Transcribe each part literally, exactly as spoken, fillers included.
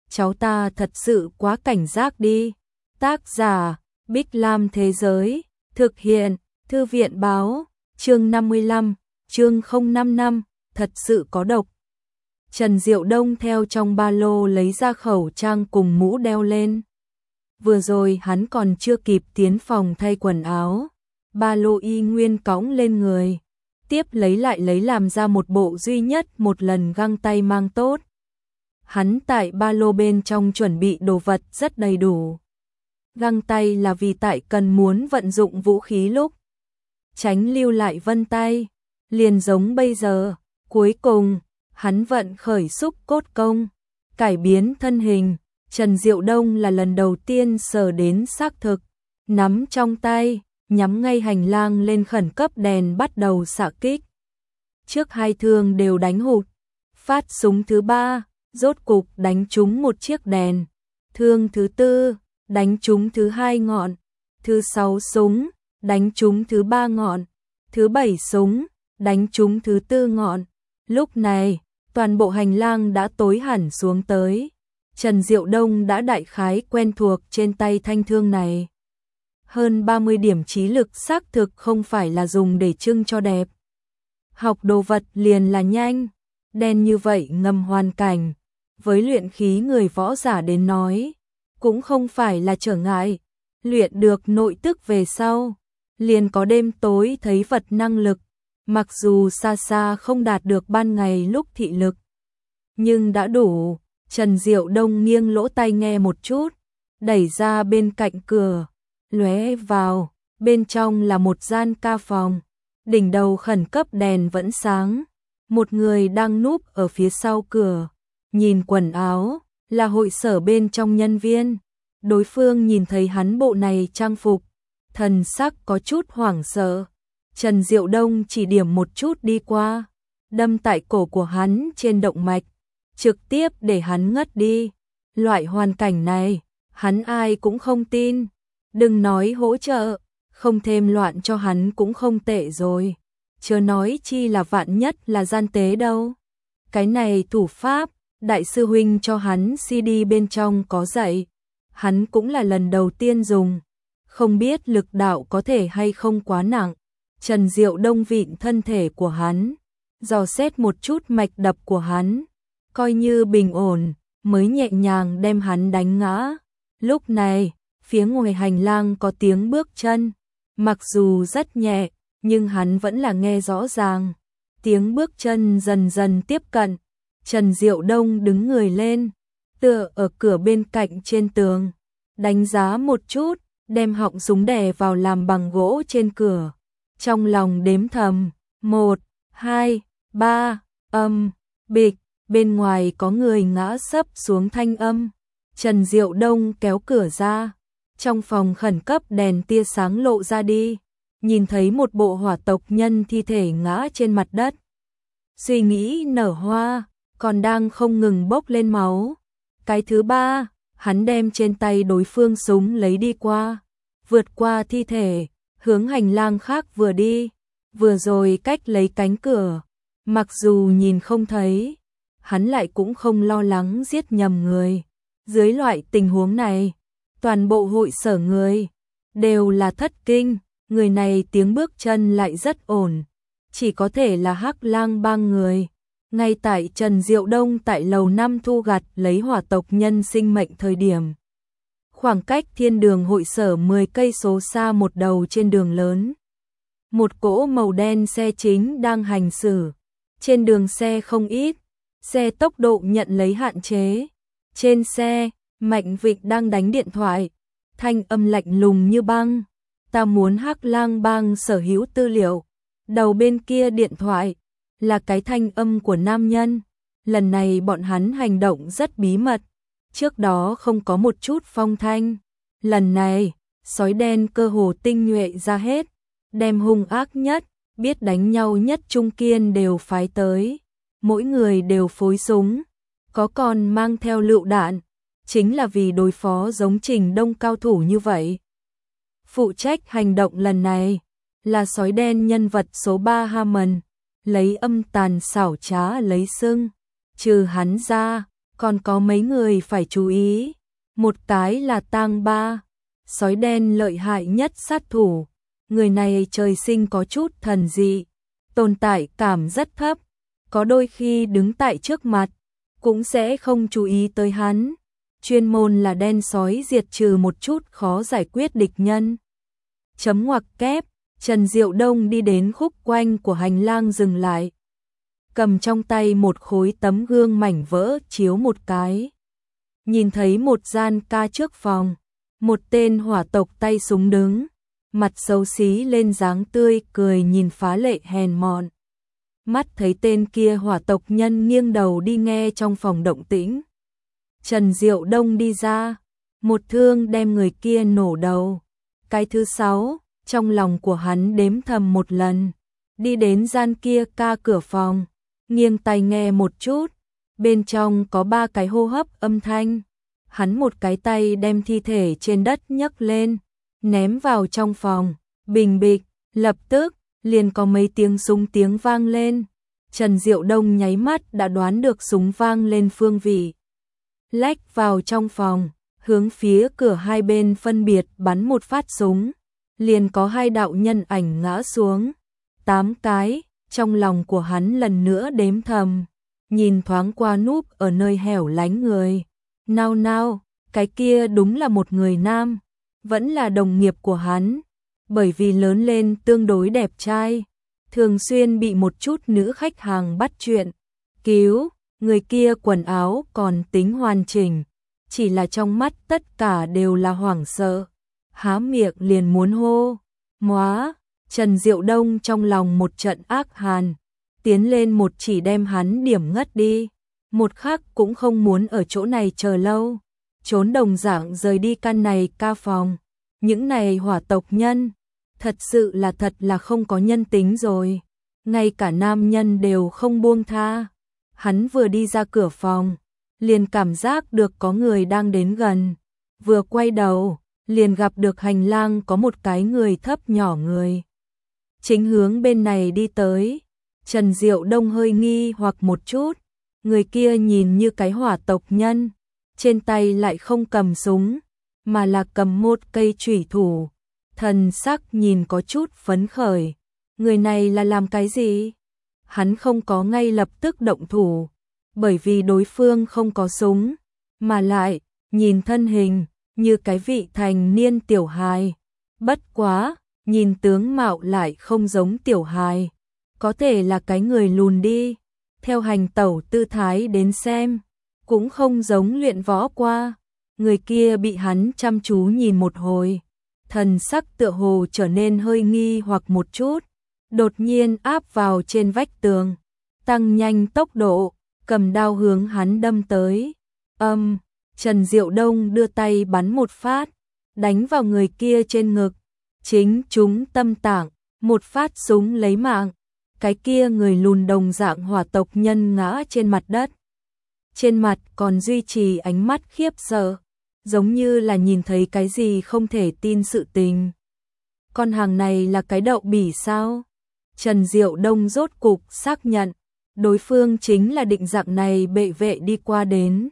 cháu ta thật sự quá cảnh giác đi. Tác giả, Bích Lam Thế Giới, thực hiện, Thư viện Báo, chương năm mươi lăm, chương không năm năm, thật sự có độc. Trần Diệu Đông theo trong ba lô lấy ra khẩu trang cùng mũ đeo lên. Vừa rồi hắn còn chưa kịp tiến phòng thay quần áo, ba lô y nguyên cõng lên người. Tiếp lấy lại lấy làm ra một bộ duy nhất một lần găng tay mang tốt. Hắn tại ba lô bên trong chuẩn bị đồ vật rất đầy đủ. Găng tay là vì tại cần muốn vận dụng vũ khí lúc tránh lưu lại vân tay, liền giống bây giờ. Cuối cùng, hắn vận khởi xúc cốt công, cải biến thân hình. Trần Diệu Đông là lần đầu tiên sờ đến xác thực, nắm trong tay, nhắm ngay hành lang lên khẩn cấp đèn bắt đầu xạ kích. Trước hai thương đều đánh hụt, phát súng thứ ba, rốt cục đánh trúng một chiếc đèn. Thương thứ tư, đánh trúng thứ hai ngọn. Thứ sáu súng, đánh trúng thứ ba ngọn. Thứ bảy súng, đánh trúng thứ tư ngọn. Lúc này, toàn bộ hành lang đã tối hẳn xuống tới. Trần Diệu Đông đã đại khái quen thuộc trên tay thanh thương này. Hơn ba mươi điểm trí lực xác thực không phải là dùng để trưng cho đẹp. Học đồ vật liền là nhanh, đen như vậy ngầm hoàn cảnh. Với luyện khí người võ giả đến nói, cũng không phải là trở ngại. Luyện được nội tức về sau, liền có đêm tối thấy vật năng lực. Mặc dù xa xa không đạt được ban ngày lúc thị lực, nhưng đã đủ. Trần Diệu Đông nghiêng lỗ tai nghe một chút, đẩy ra bên cạnh cửa, lóe vào, bên trong là một gian ca phòng, đỉnh đầu khẩn cấp đèn vẫn sáng, một người đang núp ở phía sau cửa, nhìn quần áo, là hội sở bên trong nhân viên. Đối phương nhìn thấy hắn bộ này trang phục, thần sắc có chút hoảng sợ. Trần Diệu Đông chỉ điểm một chút đi qua, đâm tại cổ của hắn trên động mạch, trực tiếp để hắn ngất đi. Loại hoàn cảnh này, hắn ai cũng không tin. Đừng nói hỗ trợ, không thêm loạn cho hắn cũng không tệ rồi. Chớ nói chi là vạn nhất là gian tế đâu. Cái này thủ pháp, đại sư huynh cho hắn xê đê bên trong có dạy. Hắn cũng là lần đầu tiên dùng. Không biết lực đạo có thể hay không quá nặng. Trần Diệu Đông vịn thân thể của hắn, dò xét một chút mạch đập của hắn, coi như bình ổn, mới nhẹ nhàng đem hắn đánh ngã. Lúc này, phía ngoài hành lang có tiếng bước chân, mặc dù rất nhẹ, nhưng hắn vẫn là nghe rõ ràng. Tiếng bước chân dần dần tiếp cận, Trần Diệu Đông đứng người lên, tựa ở cửa bên cạnh trên tường, đánh giá một chút, đem họng súng đè vào làm bằng gỗ trên cửa. Trong lòng đếm thầm, một, hai, ba, âm, bịch, bên ngoài có người ngã sấp xuống thanh âm. Trần Diệu Đông kéo cửa ra, trong phòng khẩn cấp đèn tia sáng lộ ra đi, nhìn thấy một bộ hỏa tộc nhân thi thể ngã trên mặt đất. Suy nghĩ nở hoa, còn đang không ngừng bốc lên máu. Cái thứ ba, hắn đem trên tay đối phương súng lấy đi qua, vượt qua thi thể, hướng hành lang khác vừa đi, vừa rồi cách lấy cánh cửa. Mặc dù nhìn không thấy, hắn lại cũng không lo lắng giết nhầm người. Dưới loại tình huống này, toàn bộ hội sở người đều là thất kinh. Người này tiếng bước chân lại rất ổn, chỉ có thể là Hắc Lang Bang người. Ngay tại Trần Diệu Đông tại lầu năm thu gặt lấy hỏa tộc nhân sinh mệnh thời điểm, khoảng cách thiên đường hội sở mười cây số xa một đầu trên đường lớn, một cỗ màu đen xe chính đang hành xử. Trên đường xe không ít, xe tốc độ nhận lấy hạn chế. Trên xe, Mạnh Vịnh đang đánh điện thoại, thanh âm lạnh lùng như băng. Ta muốn Hắc Lang Bang sở hữu tư liệu. Đầu bên kia điện thoại là cái thanh âm của nam nhân. Lần này bọn hắn hành động rất bí mật, trước đó không có một chút phong thanh. Lần này, sói đen cơ hồ tinh nhuệ ra hết, đem hung ác nhất, biết đánh nhau nhất Trung Kiên đều phái tới. Mỗi người đều phối súng, có còn mang theo lựu đạn, chính là vì đối phó giống Trình Đông cao thủ như vậy. Phụ trách hành động lần này là sói đen nhân vật số ba Hammond, lấy âm tàn xảo trá lấy sưng. Trừ hắn ra, còn có mấy người phải chú ý. Một cái là Tang Ba, sói đen lợi hại nhất sát thủ. Người này trời sinh có chút thần dị, tồn tại cảm rất thấp, có đôi khi đứng tại trước mặt, cũng sẽ không chú ý tới hắn. Chuyên môn là đen sói diệt trừ một chút khó giải quyết địch nhân. Chấm ngoặc kép, Trần Diệu Đông đi đến khúc quanh của hành lang dừng lại. Cầm trong tay một khối tấm gương mảnh vỡ chiếu một cái. Nhìn thấy một gian ca trước phòng, một tên hỏa tộc tay súng đứng, mặt xấu xí lên dáng tươi cười nhìn phá lệ hèn mọn. Mắt thấy tên kia hỏa tộc nhân nghiêng đầu đi nghe trong phòng động tĩnh. Trần Diệu Đông đi ra, một thương đem người kia nổ đầu. Cái thứ sáu, trong lòng của hắn đếm thầm một lần, đi đến gian kia ca cửa phòng, nghiêng tai nghe một chút, bên trong có ba cái hô hấp âm thanh. Hắn một cái tay đem thi thể trên đất nhấc lên, ném vào trong phòng, bình bịch, lập tức, liền có mấy tiếng súng tiếng vang lên. Trần Diệu Đông nháy mắt đã đoán được súng vang lên phương vị. Lách vào trong phòng, hướng phía cửa hai bên phân biệt bắn một phát súng, liền có hai đạo nhân ảnh ngã xuống. Tám cái, trong lòng của hắn lần nữa đếm thầm, nhìn thoáng qua núp ở nơi hẻo lánh người. Nào nào, cái kia đúng là một người nam, vẫn là đồng nghiệp của hắn, bởi vì lớn lên tương đối đẹp trai, thường xuyên bị một chút nữ khách hàng bắt chuyện, cứu, người kia quần áo còn tính hoàn chỉnh, chỉ là trong mắt tất cả đều là hoảng sợ, há miệng liền muốn hô, móa. Trần Diệu Đông trong lòng một trận ác hàn, tiến lên một chỉ đem hắn điểm ngất đi, một khắc cũng không muốn ở chỗ này chờ lâu, trốn đồng dạng rời đi căn này ca phòng. Những này hỏa tộc nhân, thật sự là thật là không có nhân tính rồi, ngay cả nam nhân đều không buông tha. Hắn vừa đi ra cửa phòng, liền cảm giác được có người đang đến gần, vừa quay đầu, liền gặp được hành lang có một cái người thấp nhỏ người. Chính hướng bên này đi tới, Trần Diệu Đông hơi nghi hoặc một chút, người kia nhìn như cái hỏa tộc nhân, trên tay lại không cầm súng, mà là cầm một cây chủy thủ, thần sắc nhìn có chút phấn khởi, người này là làm cái gì? Hắn không có ngay lập tức động thủ, bởi vì đối phương không có súng, mà lại, nhìn thân hình, như cái vị thành niên tiểu hài, bất quá, nhìn tướng mạo lại không giống tiểu hài, có thể là cái người lùn đi, theo hành tẩu tư thái đến xem, cũng không giống luyện võ qua. Người kia bị hắn chăm chú nhìn một hồi, thần sắc tựa hồ trở nên hơi nghi hoặc một chút, đột nhiên áp vào trên vách tường, tăng nhanh tốc độ, cầm đao hướng hắn đâm tới. Âm, Trần Diệu Đông đưa tay bắn một phát, đánh vào người kia trên ngực, chính trúng tâm tạng, một phát súng lấy mạng. Cái kia người lùn đồng dạng hỏa tộc nhân ngã trên mặt đất, trên mặt còn duy trì ánh mắt khiếp sợ, giống như là nhìn thấy cái gì không thể tin sự tình. Con hàng này là cái đậu bỉ sao? Trần Diệu Đông rốt cục xác nhận, đối phương chính là định dạng này bệ vệ đi qua đến.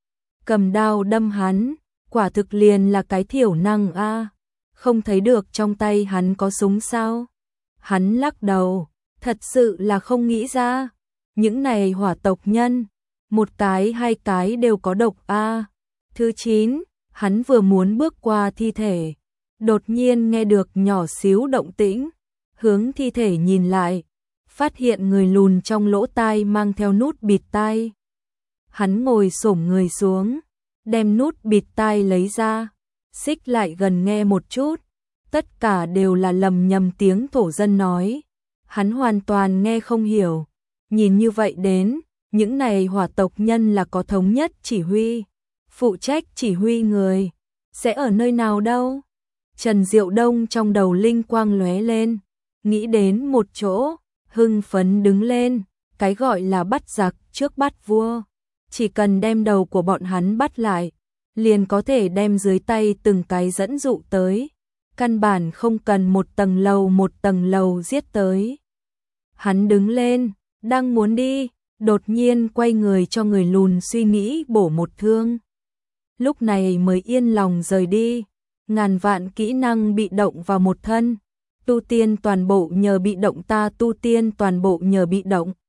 Cầm đao đâm hắn, quả thực liền là cái thiểu năng a, không thấy được trong tay hắn có súng sao? Hắn lắc đầu, thật sự là không nghĩ ra, những này hỏa tộc nhân, một cái hai cái đều có độc a. Thứ chín, hắn vừa muốn bước qua thi thể, đột nhiên nghe được nhỏ xíu động tĩnh, hướng thi thể nhìn lại, phát hiện người lùn trong lỗ tai mang theo nút bịt tai. Hắn ngồi xổm người xuống, đem nút bịt tai lấy ra, xích lại gần nghe một chút, tất cả đều là lầm nhầm tiếng thổ dân nói, hắn hoàn toàn nghe không hiểu. Nhìn như vậy đến, những này hỏa tộc nhân là có thống nhất chỉ huy, phụ trách chỉ huy người, sẽ ở nơi nào đâu? Trần Diệu Đông trong đầu linh quang lóe lên, nghĩ đến một chỗ, hưng phấn đứng lên, cái gọi là bắt giặc trước bắt vua, chỉ cần đem đầu của bọn hắn bắt lại, liền có thể đem dưới tay từng cái dẫn dụ tới, căn bản không cần một tầng lầu một tầng lầu giết tới. Hắn đứng lên, đang muốn đi, đột nhiên quay người cho người lùn suy nghĩ bổ một thương. Lúc này mới yên lòng rời đi, ngàn vạn kỹ năng bị động vào một thân, tu tiên toàn bộ nhờ bị động ta tu tiên toàn bộ nhờ bị động.